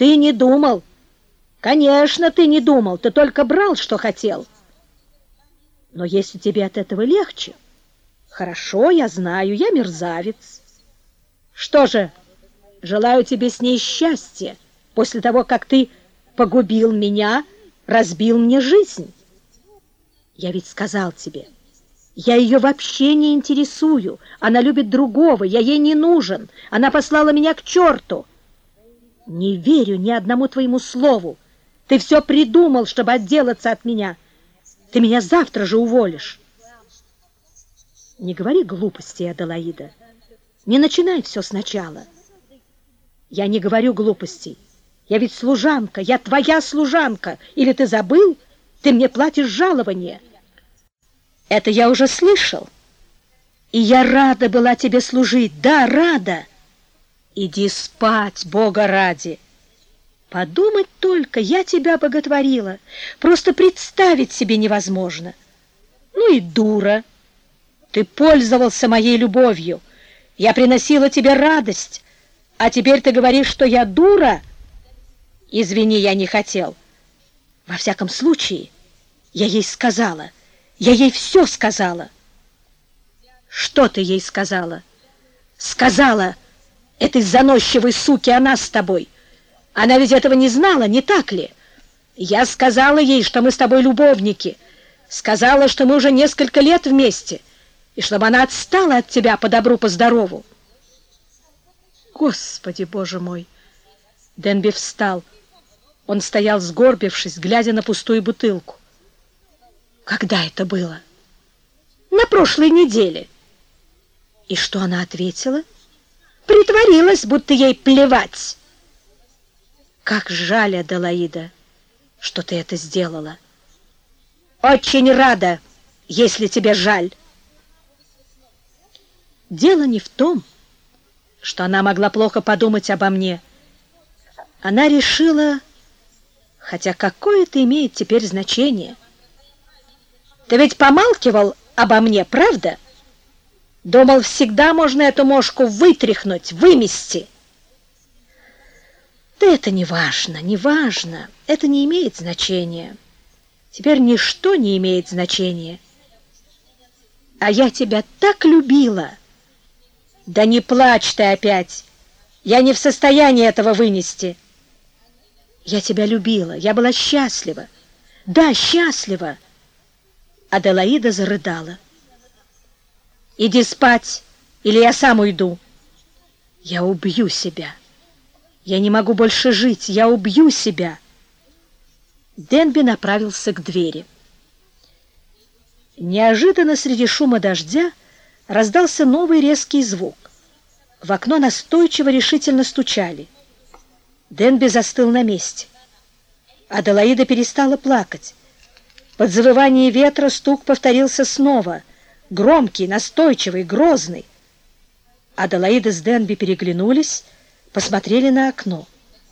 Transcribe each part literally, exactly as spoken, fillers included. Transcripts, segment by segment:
Ты не думал. Конечно, ты не думал. Ты только брал, что хотел. Но если тебе от этого легче... Хорошо, я знаю, я мерзавец. Что же, желаю тебе с ней счастья после того, как ты погубил меня, разбил мне жизнь. Я ведь сказал тебе, я ее вообще не интересую. Она любит другого, я ей не нужен. Она послала меня к черту. Не верю ни одному твоему слову. Ты все придумал, чтобы отделаться от меня. Ты меня завтра же уволишь. Не говори глупостей, Аделаида. Не начинай все сначала. Я не говорю глупостей. Я ведь служанка, я твоя служанка. Или ты забыл? Ты мне платишь жалование. Это я уже слышал. И я рада была тебе служить. Да, рада. Иди спать, Бога ради. Подумать только, я тебя боготворила. Просто представить себе невозможно. Ну и дура. Ты пользовался моей любовью. Я приносила тебе радость. А теперь ты говоришь, что я дура? Извини, я не хотел. Во всяком случае, я ей сказала. Я ей все сказала. Что ты ей сказала? Сказала этой заносчивой суке, она с тобой. Она ведь этого не знала, не так ли? Я сказала ей, что мы с тобой любовники. Сказала, что мы уже несколько лет вместе. И чтобы она отстала от тебя по добру, по здорову. Господи, Боже мой! Денби встал. Он стоял, сгорбившись, глядя на пустую бутылку. Когда это было? На прошлой неделе. И что она ответила? Притворилась, будто ей плевать. Как жаль, Аделаида, что ты это сделала. Очень рада, если тебе жаль. Дело не в том, что она могла плохо подумать обо мне. Она решила, хотя какое это имеет теперь значение. Ты ведь помалкивал обо мне, правда? Думал, всегда можно эту мошку вытряхнуть, вымести. Да это не важно, не важно. Это не имеет значения. Теперь ничто не имеет значения. А я тебя так любила. Да не плачь ты опять. Я не в состоянии этого вынести. Я тебя любила, я была счастлива. Да, счастлива. Аделаида зарыдала. Иди спать, или я сам уйду. Я убью себя. Я не могу больше жить, я убью себя. Денби направился к двери. Неожиданно среди шума дождя раздался новый резкий звук. В окно настойчиво решительно стучали. Денби застыл на месте. Аделаида перестала плакать. Под завывание ветра стук повторился снова, громкий, настойчивый, грозный. Аделаида с Денби переглянулись, посмотрели на окно.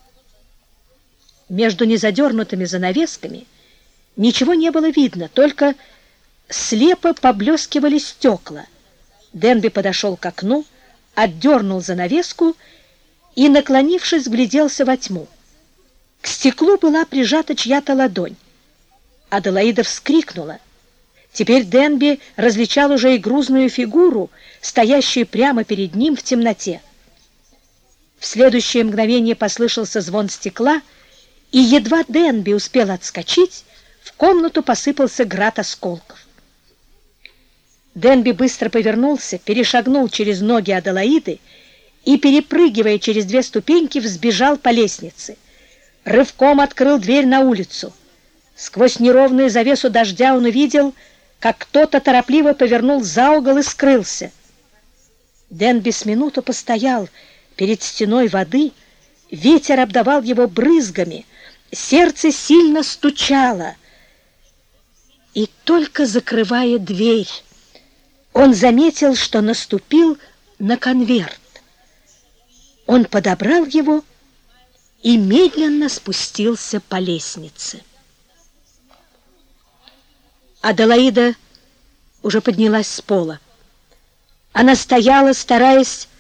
Между незадернутыми занавесками ничего не было видно, только слепо поблескивали стекла. Денби подошел к окну, отдернул занавеску и, наклонившись, вгляделся во тьму. К стеклу была прижата чья-то ладонь. Аделаида вскрикнула. Теперь Денби различал уже и грузную фигуру, стоящую прямо перед ним в темноте. В следующее мгновение послышался звон стекла, и едва Денби успел отскочить, в комнату посыпался град осколков. Денби быстро повернулся, перешагнул через ноги Аделаиды и, перепрыгивая через две ступеньки, взбежал по лестнице. Рывком открыл дверь на улицу. Сквозь неровную завесу дождя он увидел, как кто-то торопливо повернул за угол и скрылся. Денби с минуту постоял перед стеной воды, ветер обдавал его брызгами, сердце сильно стучало. И только закрывая дверь, он заметил, что наступил на конверт. Он подобрал его и медленно спустился по лестнице. Аделаида уже поднялась с пола. Она стояла, стараясь